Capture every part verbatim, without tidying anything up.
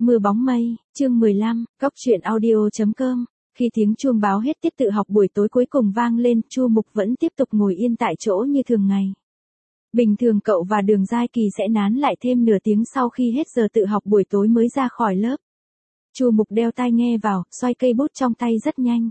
Mưa bóng mây, chương mười lăm, cốc truyện audio chấm com. Khi tiếng chuông báo hết tiết tự học buổi tối cuối cùng vang lên, Chu Mục vẫn tiếp tục ngồi yên tại chỗ như thường ngày. Bình thường cậu và Đường Giai Kỳ sẽ nán lại thêm nửa tiếng sau khi hết giờ tự học buổi tối mới ra khỏi lớp. Chu Mục đeo tai nghe vào, xoay cây bút trong tay rất nhanh.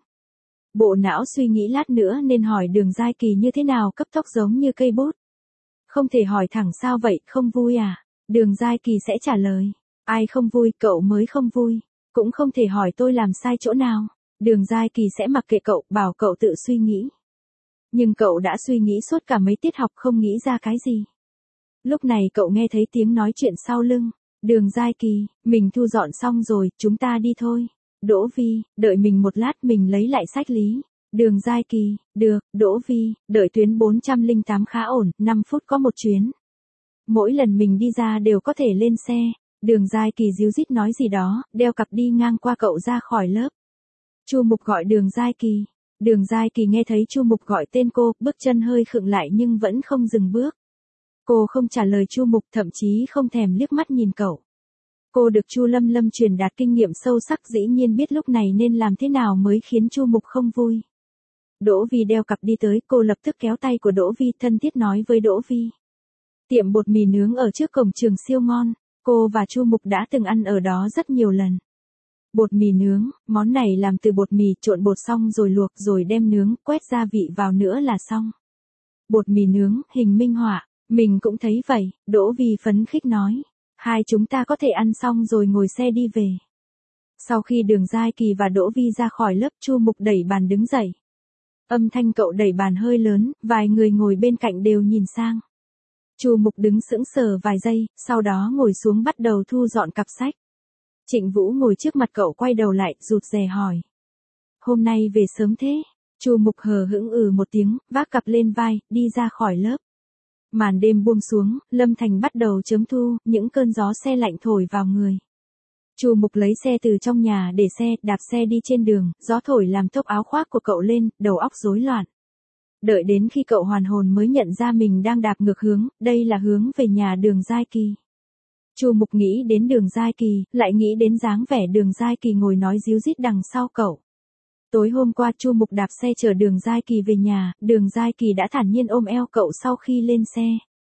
Bộ não suy nghĩ lát nữa nên hỏi Đường Giai Kỳ như thế nào cấp tốc giống như cây bút. Không thể hỏi thẳng sao vậy, không vui à? Đường Giai Kỳ sẽ trả lời. Ai không vui, cậu mới không vui. Cũng không thể hỏi tôi làm sai chỗ nào. Đường Giai Kỳ sẽ mặc kệ cậu, bảo cậu tự suy nghĩ. Nhưng cậu đã suy nghĩ suốt cả mấy tiết học không nghĩ ra cái gì. Lúc này cậu nghe thấy tiếng nói chuyện sau lưng. Đường Giai Kỳ, mình thu dọn xong rồi, chúng ta đi thôi. Đỗ Vi, đợi mình một lát, mình lấy lại sách lý. Đường Giai Kỳ, được. Đỗ Vi, đợi tuyến bốn trăm lẻ tám khá ổn, năm phút có một chuyến. Mỗi lần mình đi ra đều có thể lên xe. Đường Giai Kỳ díu dít nói gì đó, đeo cặp đi ngang qua cậu ra khỏi lớp. Chu Mục gọi Đường Giai Kỳ. Đường Giai Kỳ nghe thấy Chu Mục gọi tên cô, bước chân hơi khựng lại nhưng vẫn không dừng bước. Cô không trả lời Chu Mục, thậm chí không thèm liếc mắt nhìn cậu. Cô được Chu Lâm Lâm truyền đạt kinh nghiệm sâu sắc, dĩ nhiên biết lúc này nên làm thế nào mới khiến Chu Mục không vui. Đỗ Vi đeo cặp đi tới, cô lập tức kéo tay của Đỗ Vi, thân thiết nói với Đỗ Vi. Tiệm bột mì nướng ở trước cổng trường siêu ngon, cô và Chu Mục đã từng ăn ở đó rất nhiều lần. Bột mì nướng, món này làm từ bột mì, trộn bột xong rồi luộc rồi đem nướng, quét gia vị vào nữa là xong. Bột mì nướng, hình minh họa, mình cũng thấy vậy, Đỗ Vi phấn khích nói. Hai chúng ta có thể ăn xong rồi ngồi xe đi về. Sau khi Đường Giai Kỳ và Đỗ Vi ra khỏi lớp, Chu Mục đẩy bàn đứng dậy. Âm thanh cậu đẩy bàn hơi lớn, vài người ngồi bên cạnh đều nhìn sang. Chu Mục đứng sững sờ vài giây, sau đó ngồi xuống bắt đầu thu dọn cặp sách. Trịnh Vũ ngồi trước mặt cậu quay đầu lại, rụt rè hỏi. Hôm nay về sớm thế? Chu Mục hờ hững ừ một tiếng, vác cặp lên vai, đi ra khỏi lớp. Màn đêm buông xuống, Lâm Thành bắt đầu chớm thu, những cơn gió se lạnh thổi vào người. Chu Mục lấy xe từ trong nhà để xe, đạp xe đi trên đường, gió thổi làm tốc áo khoác của cậu lên, đầu óc rối loạn. Đợi đến khi cậu hoàn hồn mới nhận ra mình đang đạp ngược hướng, đây là hướng về nhà Đường Giai Kỳ. Chu Mục nghĩ đến Đường Giai Kỳ, lại nghĩ đến dáng vẻ Đường Giai Kỳ ngồi nói díu dít đằng sau cậu. Tối hôm qua Chu Mục đạp xe chở Đường Giai Kỳ về nhà, Đường Giai Kỳ đã thản nhiên ôm eo cậu sau khi lên xe.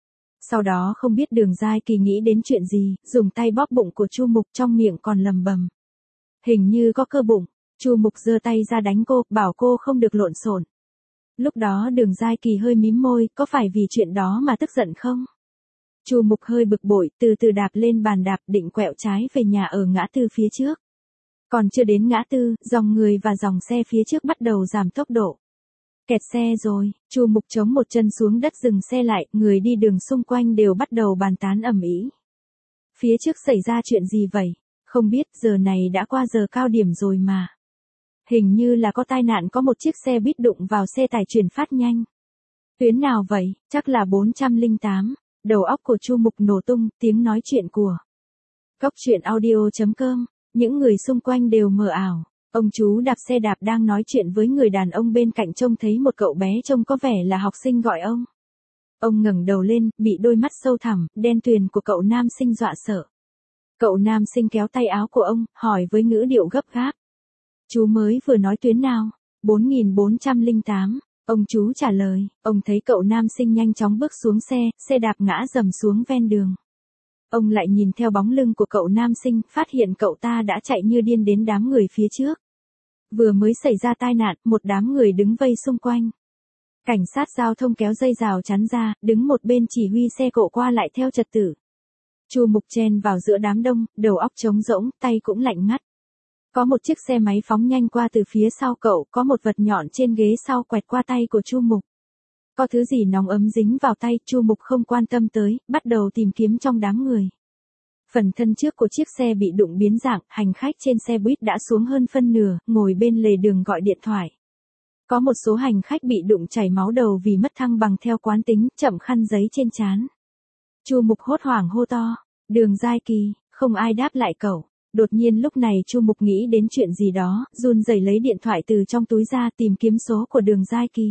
Sau đó không biết Đường Giai Kỳ nghĩ đến chuyện gì, dùng tay bóp bụng của Chu Mục, trong miệng còn lầm bầm. Hình như có cơ bụng. Chu Mục giơ tay ra đánh cô, bảo cô không được lộn xộn. Lúc đó Đường Giai Kỳ hơi mím môi, có phải vì chuyện đó mà tức giận không? Chu Mục hơi bực bội, từ từ đạp lên bàn đạp, định quẹo trái về nhà ở ngã tư phía trước. Còn chưa đến ngã tư, dòng người và dòng xe phía trước bắt đầu giảm tốc độ. Kẹt xe rồi, Chu Mục chống một chân xuống đất dừng xe lại, người đi đường xung quanh đều bắt đầu bàn tán ầm ĩ. Phía trước xảy ra chuyện gì vậy? Không biết, giờ này đã qua giờ cao điểm rồi mà. Hình như là có tai nạn, có một chiếc xe buýt đụng vào xe tải chuyển phát nhanh. Tuyến nào vậy? Chắc là bốn trăm lẻ tám. Đầu óc của Chu Mục nổ tung, tiếng nói chuyện của cốc truyện audio chấm com. Những người xung quanh đều mờ ảo. Ông chú đạp xe đạp đang nói chuyện với người đàn ông bên cạnh, trông thấy một cậu bé trông có vẻ là học sinh gọi ông. Ông ngẩng đầu lên, bị đôi mắt sâu thẳm, đen tuyền của cậu nam sinh dọa sợ. Cậu nam sinh kéo tay áo của ông, hỏi với ngữ điệu gấp gáp. Chú mới vừa nói tuyến nào? bốn nghìn bốn trăm lẻ tám. Ông chú trả lời, ông thấy cậu nam sinh nhanh chóng bước xuống xe, xe đạp ngã rầm xuống ven đường. Ông lại nhìn theo bóng lưng của cậu nam sinh, phát hiện cậu ta đã chạy như điên đến đám người phía trước. Vừa mới xảy ra tai nạn, một đám người đứng vây xung quanh. Cảnh sát giao thông kéo dây rào chắn ra, đứng một bên chỉ huy xe cộ qua lại theo trật tự. Chu Mục chen vào giữa đám đông, đầu óc trống rỗng, tay cũng lạnh ngắt. Có một chiếc xe máy phóng nhanh qua từ phía sau cậu, có một vật nhọn trên ghế sau quẹt qua tay của Chu Mục. Có thứ gì nóng ấm dính vào tay, Chu Mục không quan tâm tới, bắt đầu tìm kiếm trong đám người. Phần thân trước của chiếc xe bị đụng biến dạng, hành khách trên xe buýt đã xuống hơn phân nửa, ngồi bên lề đường gọi điện thoại. Có một số hành khách bị đụng chảy máu đầu vì mất thăng bằng theo quán tính, chậm khăn giấy trên trán. Chu Mục hốt hoảng hô to, Đường Giai Kỳ, không ai đáp lại cậu. Đột nhiên lúc này Chu Mục nghĩ đến chuyện gì đó, run rẩy lấy điện thoại từ trong túi ra, tìm kiếm số của Đường Giai Kỳ.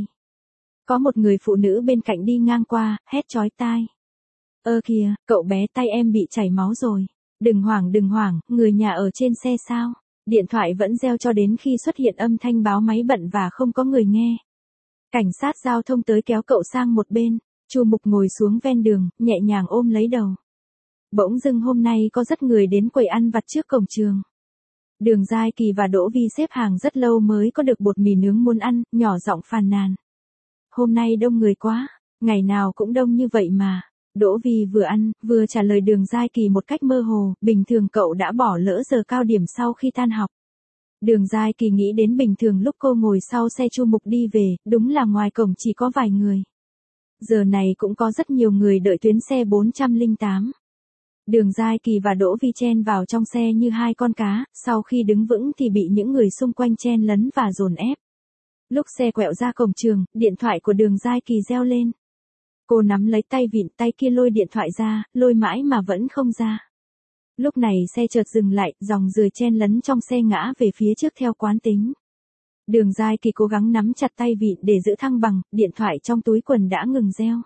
Có một người phụ nữ bên cạnh đi ngang qua, hét chói tai. Ơ kìa, cậu bé, tay em bị chảy máu rồi. Đừng hoảng đừng hoảng, người nhà ở trên xe sao? Điện thoại vẫn reo cho đến khi xuất hiện âm thanh báo máy bận và không có người nghe. Cảnh sát giao thông tới kéo cậu sang một bên, Chu Mục ngồi xuống ven đường, nhẹ nhàng ôm lấy đầu. Bỗng dưng hôm nay có rất người đến quầy ăn vặt trước cổng trường. Đường Giai Kỳ và Đỗ Vi xếp hàng rất lâu mới có được bột mì nướng muốn ăn, nhỏ giọng phàn nàn. Hôm nay đông người quá, ngày nào cũng đông như vậy mà. Đỗ Vi vừa ăn, vừa trả lời Đường Giai Kỳ một cách mơ hồ, bình thường cậu đã bỏ lỡ giờ cao điểm sau khi tan học. Đường Giai Kỳ nghĩ đến bình thường lúc cô ngồi sau xe Chu Mục đi về, đúng là ngoài cổng chỉ có vài người. Giờ này cũng có rất nhiều người đợi tuyến xe bốn không tám. Đường Giai Kỳ và Đỗ Vi chen vào trong xe như hai con cá, sau khi đứng vững thì bị những người xung quanh chen lấn và dồn ép. Lúc xe quẹo ra cổng trường, điện thoại của Đường Giai Kỳ reo lên. Cô nắm lấy tay vịn, tay kia lôi điện thoại ra, lôi mãi mà vẫn không ra. Lúc này xe chợt dừng lại, dòng người chen lấn trong xe ngã về phía trước theo quán tính. Đường Giai Kỳ cố gắng nắm chặt tay vịn để giữ thăng bằng, điện thoại trong túi quần đã ngừng reo.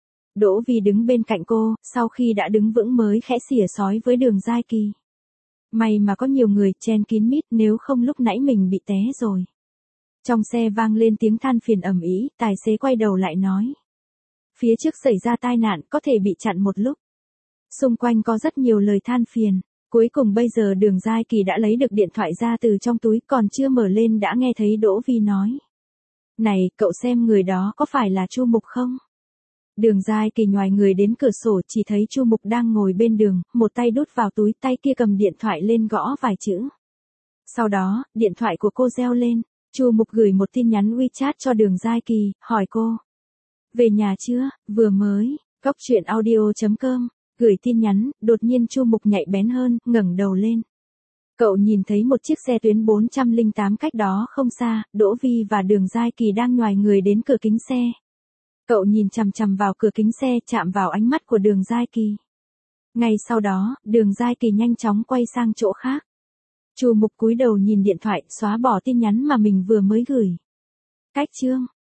Đỗ Vi đứng bên cạnh cô, sau khi đã đứng vững mới khẽ xỉa xói với Đường Giai Kỳ. May mà có nhiều người chen kín mít, nếu không lúc nãy mình bị té rồi. Trong xe vang lên tiếng than phiền ầm ĩ, tài xế quay đầu lại nói. Phía trước xảy ra tai nạn, có thể bị chặn một lúc. Xung quanh có rất nhiều lời than phiền. Cuối cùng bây giờ Đường Giai Kỳ đã lấy được điện thoại ra từ trong túi, còn chưa mở lên đã nghe thấy Đỗ Vi nói. Này, cậu xem người đó có phải là Chu Mục không? Đường Giai Kỳ nhoài người đến cửa sổ, chỉ thấy Chu Mục đang ngồi bên đường, một tay đút vào túi, tay kia cầm điện thoại lên gõ vài chữ. Sau đó, điện thoại của cô reo lên, Chu Mục gửi một tin nhắn WeChat cho Đường Giai Kỳ, hỏi cô. Về nhà chưa, vừa mới, góc truyện audio chấm com, gửi tin nhắn, đột nhiên Chu Mục nhạy bén hơn, ngẩng đầu lên. Cậu nhìn thấy một chiếc xe tuyến bốn không tám cách đó không xa, Đỗ Vi và Đường Giai Kỳ đang nhoài người đến cửa kính xe. Cậu nhìn chằm chằm vào cửa kính xe, chạm vào ánh mắt của Đường Giai Kỳ. Ngay sau đó, Đường Giai Kỳ nhanh chóng quay sang chỗ khác. Chu Mục cúi đầu nhìn điện thoại, xóa bỏ tin nhắn mà mình vừa mới gửi. Cách chương